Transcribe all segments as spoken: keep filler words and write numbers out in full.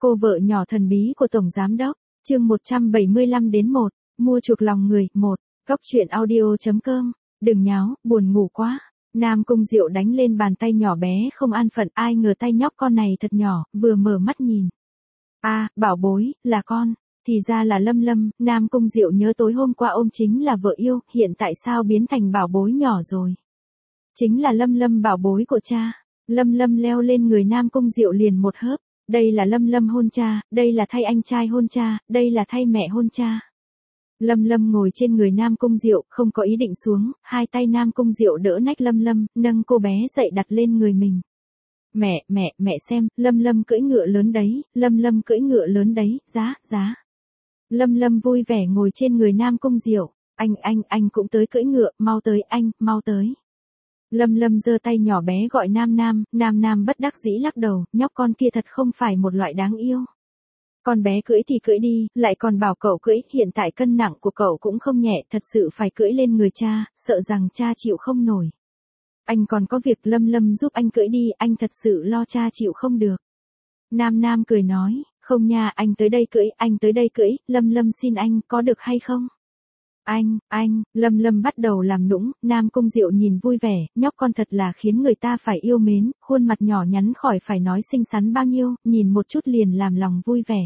Cô vợ nhỏ thần bí của Tổng Giám Đốc, chương một trăm bảy mươi lăm đến một, mua chuộc lòng người, một, góc truyện audio.com, đừng nháo, buồn ngủ quá. Nam Cung Diệu đánh lên bàn tay nhỏ bé không an phận, ai ngờ tay nhóc con này thật nhỏ, vừa mở mắt nhìn. A, à, bảo bối, là con, thì ra là Lâm Lâm. Nam Cung Diệu nhớ tối hôm qua ôm chính là vợ yêu, hiện tại sao biến thành bảo bối nhỏ rồi. Chính là Lâm Lâm bảo bối của cha. Lâm Lâm leo lên người Nam Cung Diệu liền một hớp. Đây là Lâm Lâm hôn cha, đây là thay anh trai hôn cha, đây là thay mẹ hôn cha. Lâm Lâm ngồi trên người Nam Cung Diệu, không có ý định xuống, hai tay Nam Cung Diệu đỡ nách Lâm Lâm, nâng cô bé dậy đặt lên người mình. Mẹ, mẹ, mẹ xem, Lâm Lâm cưỡi ngựa lớn đấy, Lâm Lâm cưỡi ngựa lớn đấy, giá, giá. Lâm Lâm vui vẻ ngồi trên người Nam Cung Diệu, anh, anh, anh cũng tới cưỡi ngựa, mau tới anh, mau tới. Lâm Lâm giơ tay nhỏ bé gọi Nam Nam, Nam Nam bất đắc dĩ lắc đầu, nhóc con kia thật không phải một loại đáng yêu. Con bé cưỡi thì cưỡi đi, lại còn bảo cậu cưỡi, hiện tại cân nặng của cậu cũng không nhẹ, thật sự phải cưỡi lên người cha, sợ rằng cha chịu không nổi. Anh còn có việc, Lâm Lâm giúp anh cưỡi đi, anh thật sự lo cha chịu không được. Nam Nam cười nói, không nha, anh tới đây cưỡi, anh tới đây cưỡi, Lâm Lâm xin anh, có được hay không? Anh, anh, Lâm Lâm bắt đầu làm nũng, Nam Cung Diệu nhìn vui vẻ, nhóc con thật là khiến người ta phải yêu mến, khuôn mặt nhỏ nhắn khỏi phải nói xinh xắn bao nhiêu, nhìn một chút liền làm lòng vui vẻ.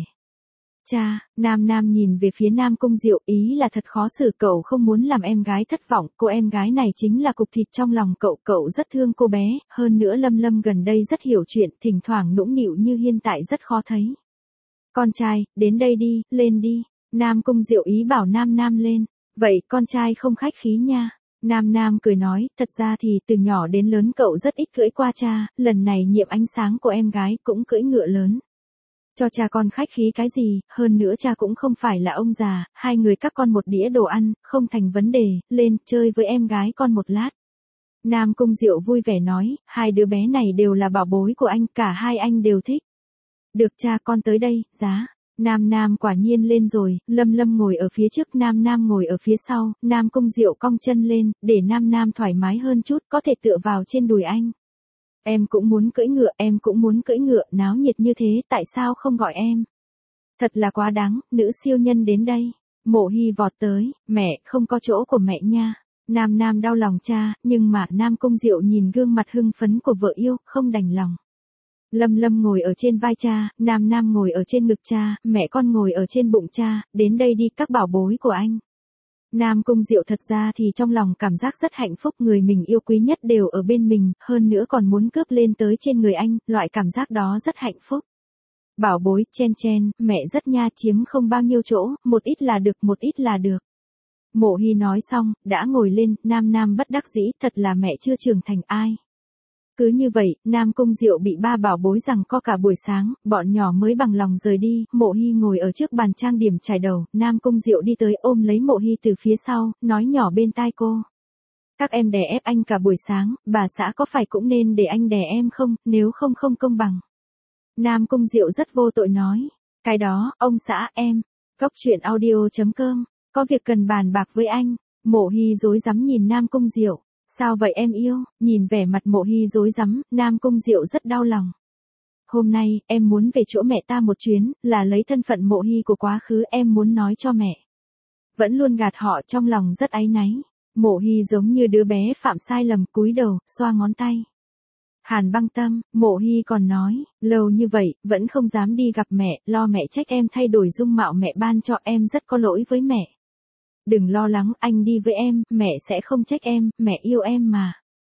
Cha, Nam Nam nhìn về phía Nam Cung Diệu, ý là thật khó xử, cậu không muốn làm em gái thất vọng, cô em gái này chính là cục thịt trong lòng cậu, cậu rất thương cô bé, hơn nữa Lâm Lâm gần đây rất hiểu chuyện, thỉnh thoảng nũng nịu như hiện tại rất khó thấy. Con trai, đến đây đi, lên đi, Nam Cung Diệu ý bảo Nam Nam lên. Vậy con trai không khách khí nha. Nam Nam cười nói, thật ra thì từ nhỏ đến lớn cậu rất ít cưỡi qua cha, lần này nhiệm ánh sáng của em gái cũng cưỡi ngựa lớn. Cho cha con khách khí cái gì, hơn nữa cha cũng không phải là ông già, hai người các con một đĩa đồ ăn, không thành vấn đề, lên, chơi với em gái con một lát. Nam Cung Diệu vui vẻ nói, hai đứa bé này đều là bảo bối của anh, cả hai anh đều thích. Được cha, con tới đây, giá. Nam Nam quả nhiên lên rồi, Lâm Lâm ngồi ở phía trước, Nam Nam ngồi ở phía sau, Nam Cung Diệu cong chân lên, để Nam Nam thoải mái hơn chút, có thể tựa vào trên đùi anh. Em cũng muốn cưỡi ngựa, em cũng muốn cưỡi ngựa, náo nhiệt như thế, tại sao không gọi em? Thật là quá đáng, nữ siêu nhân đến đây. Mộ Hy vọt tới, mẹ, không có chỗ của mẹ nha. Nam Nam đau lòng cha, nhưng mà Nam Cung Diệu nhìn gương mặt hưng phấn của vợ yêu, không đành lòng. Lâm Lâm ngồi ở trên vai cha, Nam Nam ngồi ở trên ngực cha, mẹ con ngồi ở trên bụng cha, đến đây đi các bảo bối của anh. Nam Cung Diệu thật ra thì trong lòng cảm giác rất hạnh phúc, người mình yêu quý nhất đều ở bên mình, hơn nữa còn muốn cướp lên tới trên người anh, loại cảm giác đó rất hạnh phúc. Bảo bối, chen chen, mẹ rất nha, chiếm không bao nhiêu chỗ, một ít là được, một ít là được. Mộ Hy nói xong, đã ngồi lên, Nam Nam bất đắc dĩ, thật là mẹ chưa trưởng thành ai. Cứ như vậy, Nam Cung Diệu bị ba bảo bối rằng co cả buổi sáng, bọn nhỏ mới bằng lòng rời đi, Mộ Hy ngồi ở trước bàn trang điểm chải đầu, Nam Cung Diệu đi tới ôm lấy Mộ Hy từ phía sau, nói nhỏ bên tai cô. Các em đè ép anh cả buổi sáng, bà xã có phải cũng nên để anh đè em không, nếu không không công bằng. Nam Cung Diệu rất vô tội nói, cái đó, ông xã em, góc truyện audio.com, có việc cần bàn bạc với anh. Mộ Hy rối rắm nhìn Nam Cung Diệu. Sao vậy em yêu, nhìn vẻ mặt Mộ Hy rối rắm, Nam Cung Diệu rất đau lòng. Hôm nay, em muốn về chỗ mẹ ta một chuyến, là lấy thân phận Mộ Hy của quá khứ, em muốn nói cho mẹ. Vẫn luôn gạt họ, trong lòng rất áy náy. Mộ Hy giống như đứa bé phạm sai lầm, cúi đầu, xoa ngón tay. Hàn Băng Tâm, Mộ Hy còn nói, lâu như vậy, vẫn không dám đi gặp mẹ, lo mẹ trách em thay đổi dung mạo mẹ ban cho, em rất có lỗi với mẹ. Đừng lo lắng, anh đi với em, mẹ sẽ không trách em, mẹ yêu em mà.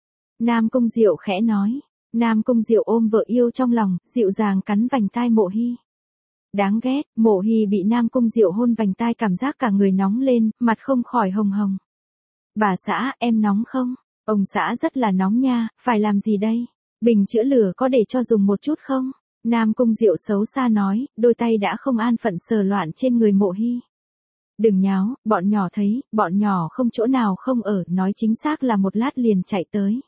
Nam Cung Diệu khẽ nói. Nam Cung Diệu ôm vợ yêu trong lòng, dịu dàng cắn vành tai Mộ Hy. Đáng ghét, Mộ Hy bị Nam Cung Diệu hôn vành tai cảm giác cả người nóng lên, mặt không khỏi hồng hồng. Bà xã, em nóng không? Ông xã rất là nóng nha, phải làm gì đây? Bình chữa lửa có để cho dùng một chút không? Nam Cung Diệu xấu xa nói, đôi tay đã không an phận sờ loạn trên người Mộ Hy. Đừng nháo, bọn nhỏ thấy, bọn nhỏ không chỗ nào không ở, nói chính xác là một lát liền chạy tới.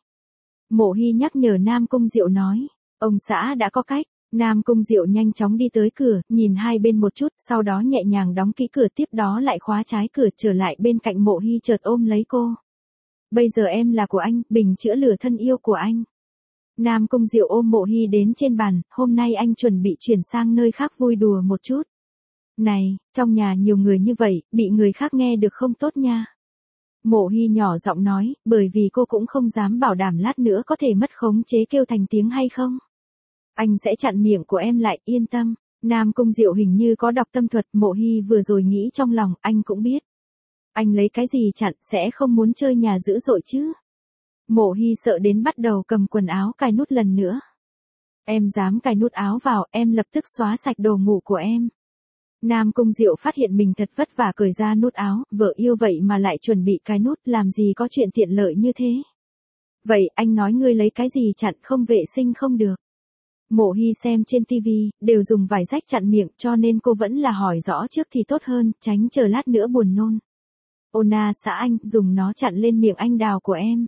Mộ Hy nhắc nhở Nam Cung Diệu nói, ông xã đã có cách. Nam Cung Diệu nhanh chóng đi tới cửa, nhìn hai bên một chút, sau đó nhẹ nhàng đóng kỹ cửa, tiếp đó lại khóa trái cửa, trở lại bên cạnh Mộ Hy chợt ôm lấy cô. Bây giờ em là của anh, bình chữa lửa thân yêu của anh. Nam Cung Diệu ôm Mộ Hy đến trên bàn, hôm nay anh chuẩn bị chuyển sang nơi khác vui đùa một chút. Này, trong nhà nhiều người như vậy, bị người khác nghe được không tốt nha. Mộ Hy nhỏ giọng nói, bởi vì cô cũng không dám bảo đảm lát nữa có thể mất khống chế kêu thành tiếng hay không. Anh sẽ chặn miệng của em lại, yên tâm. Nam Cung Diệu hình như có đọc tâm thuật, Mộ Hy vừa rồi nghĩ trong lòng, anh cũng biết. Anh lấy cái gì chặn, sẽ không muốn chơi nhà dữ dội chứ. Mộ Hy sợ đến bắt đầu cầm quần áo cài nút lần nữa. Em dám cài nút áo vào, em lập tức xóa sạch đồ ngủ của em. Nam Cung Diệu phát hiện mình thật vất vả cởi ra nút áo, vợ yêu vậy mà lại chuẩn bị cài nút, làm gì có chuyện tiện lợi như thế. Vậy anh nói ngươi lấy cái gì chặn, không vệ sinh không được. Mộ Hy xem trên tivi, đều dùng vải rách chặn miệng, cho nên cô vẫn là hỏi rõ trước thì tốt hơn, tránh chờ lát nữa buồn nôn. Ona xã anh, dùng nó chặn lên miệng anh đào của em.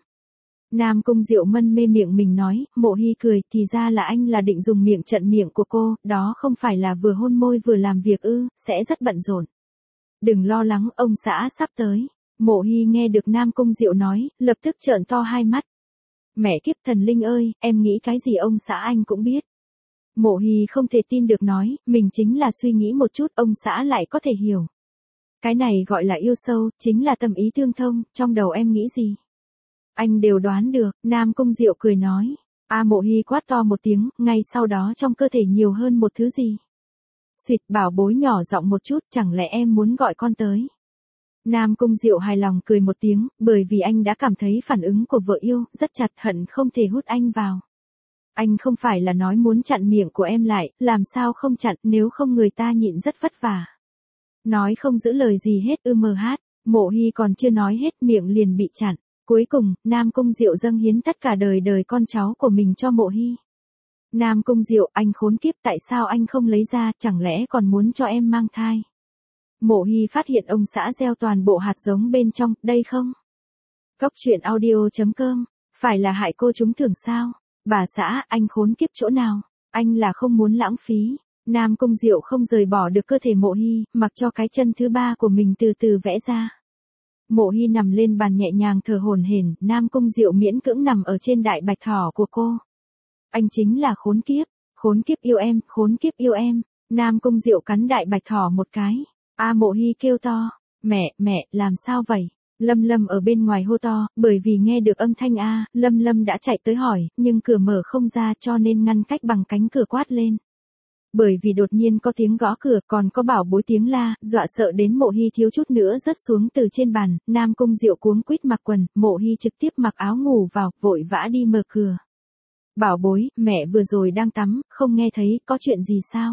Nam Cung Diệu mân mê miệng mình nói, Mộ Hy cười, thì ra là anh là định dùng miệng chặn miệng của cô, đó không phải là vừa hôn môi vừa làm việc ư, sẽ rất bận rộn. Đừng lo lắng, ông xã sắp tới. Mộ Hy nghe được Nam Cung Diệu nói, lập tức trợn to hai mắt. Mẹ kiếp thần linh ơi, em nghĩ cái gì ông xã anh cũng biết. Mộ Hy không thể tin được nói, mình chính là suy nghĩ một chút, ông xã lại có thể hiểu. Cái này gọi là yêu sâu, chính là tâm ý tương thông, trong đầu em nghĩ gì? Anh đều đoán được, Nam Cung Diệu cười nói. A Mộ Hy quát to một tiếng, ngay sau đó trong cơ thể nhiều hơn một thứ gì. Xuyệt, bảo bối nhỏ giọng một chút, chẳng lẽ em muốn gọi con tới. Nam Cung Diệu hài lòng cười một tiếng, bởi vì anh đã cảm thấy phản ứng của vợ yêu, rất chặt hận không thể hút anh vào. Anh không phải là nói muốn chặn miệng của em lại, làm sao không chặn, nếu không người ta nhịn rất vất vả. Nói không giữ lời gì hết ư mờ hát, Mộ Hy còn chưa nói hết miệng liền bị chặn. Cuối cùng, Nam Cung Diệu dâng hiến tất cả đời đời con cháu của mình cho Mộ Hy. Nam Cung Diệu, anh khốn kiếp, tại sao anh không lấy ra, chẳng lẽ còn muốn cho em mang thai. Mộ Hy phát hiện ông xã gieo toàn bộ hạt giống bên trong, đây không? Góc truyện audio chấm com, phải là hại cô chúng thường sao? Bà xã, anh khốn kiếp chỗ nào? Anh là không muốn lãng phí. Nam Cung Diệu không rời bỏ được cơ thể Mộ Hy, mặc cho cái chân thứ ba của mình từ từ vẽ ra. Mộ Hy nằm lên bàn nhẹ nhàng thở hổn hển, Nam Cung Diệu miễn cưỡng nằm ở trên đại bạch thỏ của cô. Anh chính là khốn kiếp, khốn kiếp yêu em, khốn kiếp yêu em. Nam Cung Diệu cắn đại bạch thỏ một cái. A Mộ Hy kêu to, mẹ, mẹ, làm sao vậy? Lâm Lâm ở bên ngoài hô to, bởi vì nghe được âm thanh A, Lâm Lâm đã chạy tới hỏi, nhưng cửa mở không ra cho nên ngăn cách bằng cánh cửa quát lên. Bởi vì đột nhiên có tiếng gõ cửa, còn có bảo bối tiếng la, dọa sợ đến Mộ Hy thiếu chút nữa rớt xuống từ trên bàn, Nam Cung Diệu cuống quýt mặc quần, Mộ Hy trực tiếp mặc áo ngủ vào, vội vã đi mở cửa. Bảo bối, mẹ vừa rồi đang tắm, không nghe thấy, có chuyện gì sao?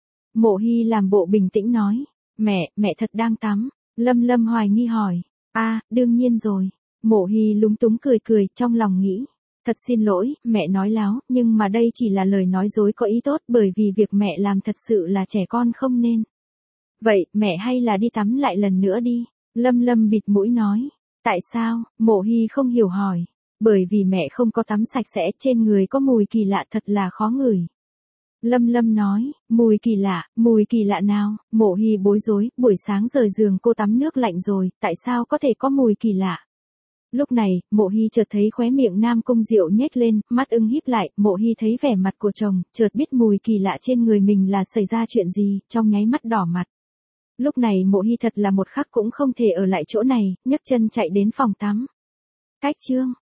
Mộ Hy làm bộ bình tĩnh nói, mẹ, mẹ thật đang tắm. Lâm Lâm hoài nghi hỏi, a, đương nhiên rồi. Mộ Hy lúng túng cười cười, trong lòng nghĩ. Thật xin lỗi, mẹ nói láo, nhưng mà đây chỉ là lời nói dối có ý tốt, bởi vì việc mẹ làm thật sự là trẻ con không nên. Vậy, mẹ hay là đi tắm lại lần nữa đi. Lâm Lâm bịt mũi nói. Tại sao? Mộ Hy không hiểu hỏi. Bởi vì mẹ không có tắm sạch sẽ, trên người có mùi kỳ lạ thật là khó ngửi. Lâm Lâm nói, mùi kỳ lạ, mùi kỳ lạ nào? Mộ Hy bối rối, buổi sáng rời giường cô tắm nước lạnh rồi, tại sao có thể có mùi kỳ lạ? Lúc này, Mộ Hy chợt thấy khóe miệng Nam Cung Diệu nhếch lên, mắt ưng híp lại, Mộ Hy thấy vẻ mặt của chồng, chợt biết mùi kỳ lạ trên người mình là xảy ra chuyện gì, trong nháy mắt đỏ mặt. Lúc này Mộ Hy thật là một khắc cũng không thể ở lại chỗ này, nhấc chân chạy đến phòng tắm. Cách chương